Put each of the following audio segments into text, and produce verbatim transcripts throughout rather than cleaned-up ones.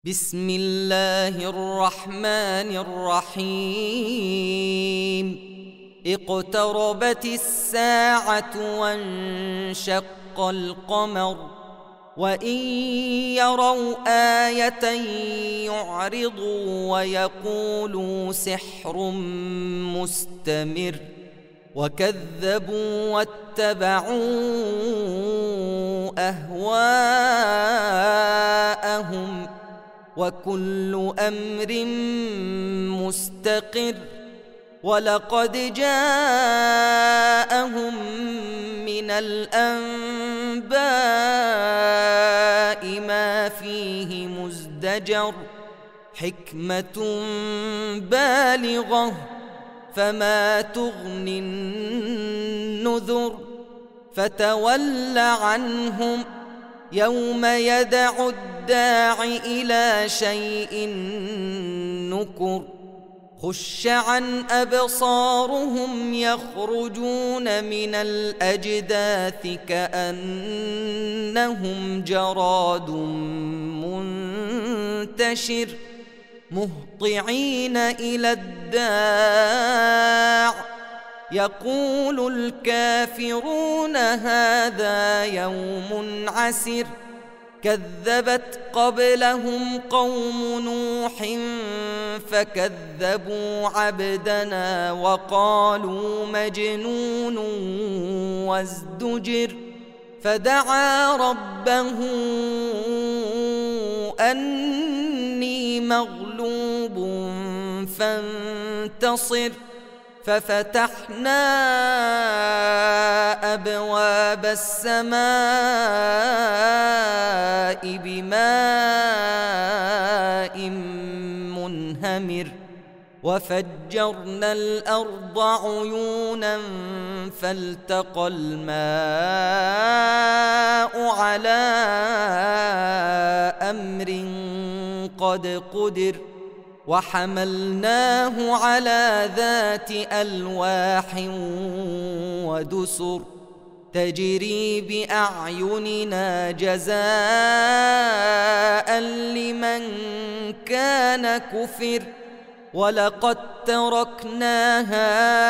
بسم الله الرحمن الرحيم اقتربت الساعة وانشق القمر وإن يروا آية يعرضوا ويقولوا سحر مستمر وكذبوا واتبعوا أهواءهم وكل أمر مستقر ولقد جاءهم من الأنباء ما فيه مزدجر حكمة بالغة فما تغني النذر فتول عنهم يوم يدع الداع إلى شيء نكر خش عن أبصارهم يخرجون من الأجداث كأنهم جراد منتشر مهطعين إلى الداع يقول الكافرون هذا يوم عسر كذبت قبلهم قوم نوح فكذبوا عبدنا وقالوا مجنون وازدجر فدعا ربه أني مغلوب فانتصر ففتحنا أبواب السماء بماء منهمر وفجرنا الأرض عيونا فالتقى الماء على أمر قد قدر وحملناه على ذات ألواح ودسر تجري بأعيننا جزاء لمن كان كفر ولقد تركناها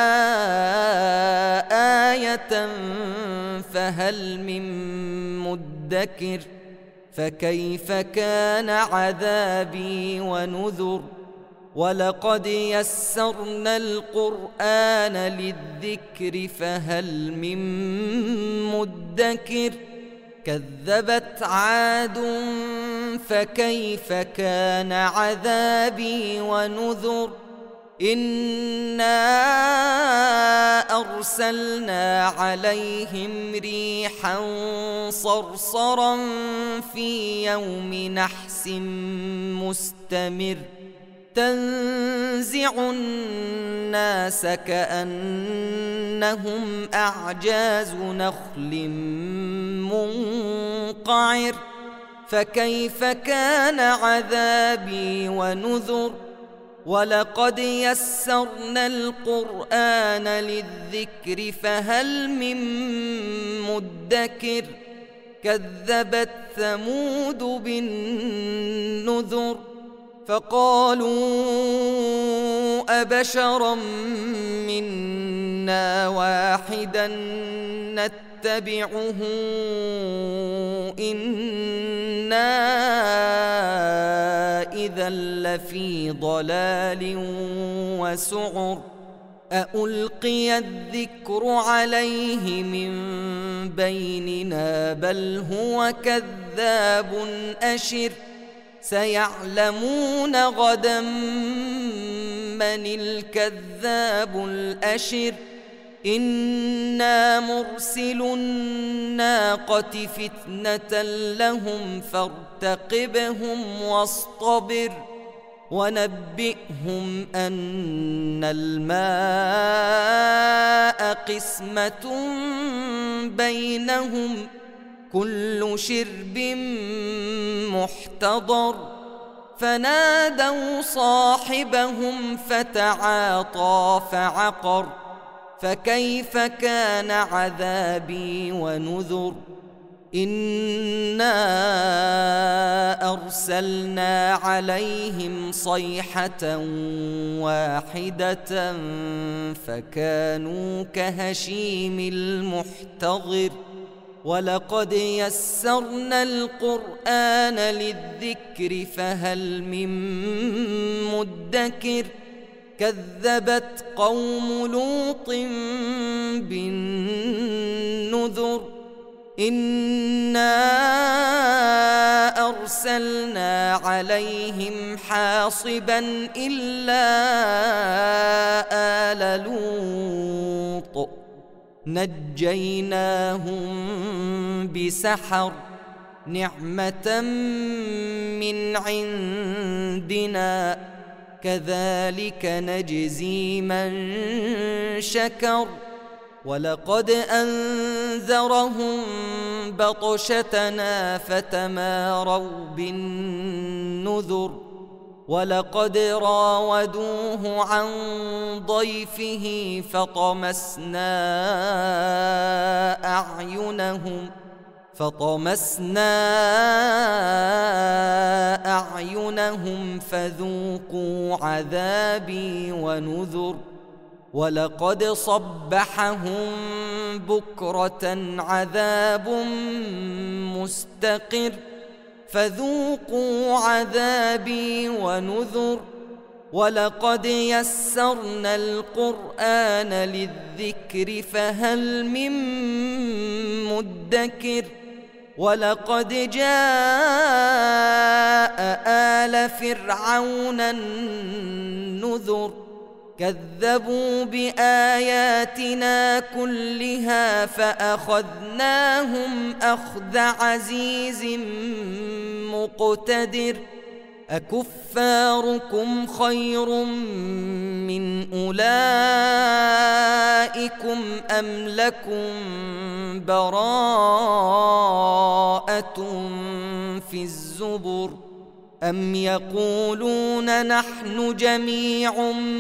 آية فهل من مدكر فكيف كان عذابي ونذر ولقد يسرنا القرآن للذكر فهل من مدكر كذبت عاد فكيف كان عذابي ونذر إنا أرسلنا عليهم ريحا صرصرا في يوم نحس مستمر تنزع الناس كأنهم أعجاز نخل منقعر فكيف كان عذابي ونذر ولقد يسرنا القرآن للذكر فهل من مدكر كذبت ثمود بالنذر فقالوا أبشرا منا واحدا نتبعه إنا إذا لفي ضلال وسعر أألقي الذكر عليه من بيننا بل هو كذاب أشر سيعلمون غدا من الكذاب الأشر إنا مرسل الناقة فتنة لهم فارتقبهم واصطبر ونبئهم أن الماء قسمة بينهم كل شرب محتضر فنادوا صاحبهم فتعاطى فعقر فكيف كان عذابي ونذر إنا أرسلنا عليهم صيحة واحدة فكانوا كهشيم المحتضر ولقد يسرنا القرآن للذكر فهل من مدكر كذبت قوم لوط بالنذر إنا أرسلنا عليهم حاصبا إلا آل لوط نجيناهم بسحر نعمة من عندنا كذلك نجزي من شكر ولقد أنذرهم بطشتنا فتماروا بالنذر ولقد راودوه عن ضيفه فطمسنا أعينهم فطمسنا أعينهم فذوقوا عذابي ونذر ولقد صبحهم بكرة عذاب مستقر فذوقوا عذابي ونذر ولقد يسرنا القرآن للذكر فهل من مدكر ولقد جاء آل فرعون النذر كذبوا بآياتنا كلها فأخذناهم أخذ عزيز مقتدر أكفاركم خير من أولئكم أم لكم براءة في الزبر أم يقولون نحن جميع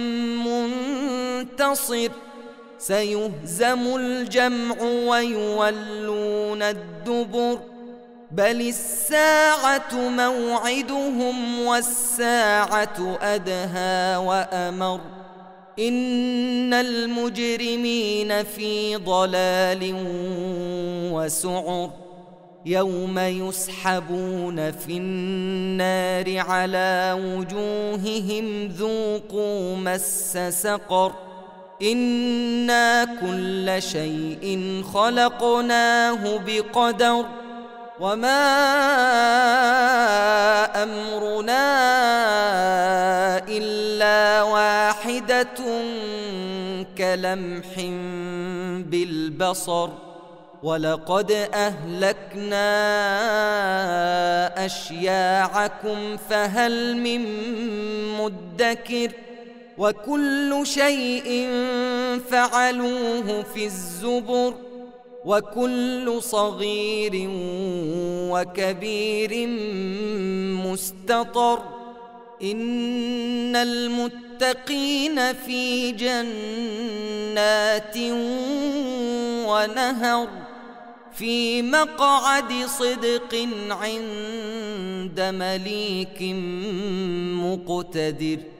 منتصر سيهزم الجمع ويولون الدبر بل الساعة موعدهم والساعة أدهى وأمر إن المجرمين في ضلال وسعر يوم يسحبون في النار على وجوههم ذوقوا مس سقر إنا كل شيء خلقناه بقدر وما أمرنا إلا واحدة كلمح بالبصر ولقد أهلكنا أشياعكم فهل من مدكر وكل شيء فعلوه في الزبر وكل صغير وكبير مستطر إن المتقين في جنات ونهر في مقعد صدق عند مليك مقتدر.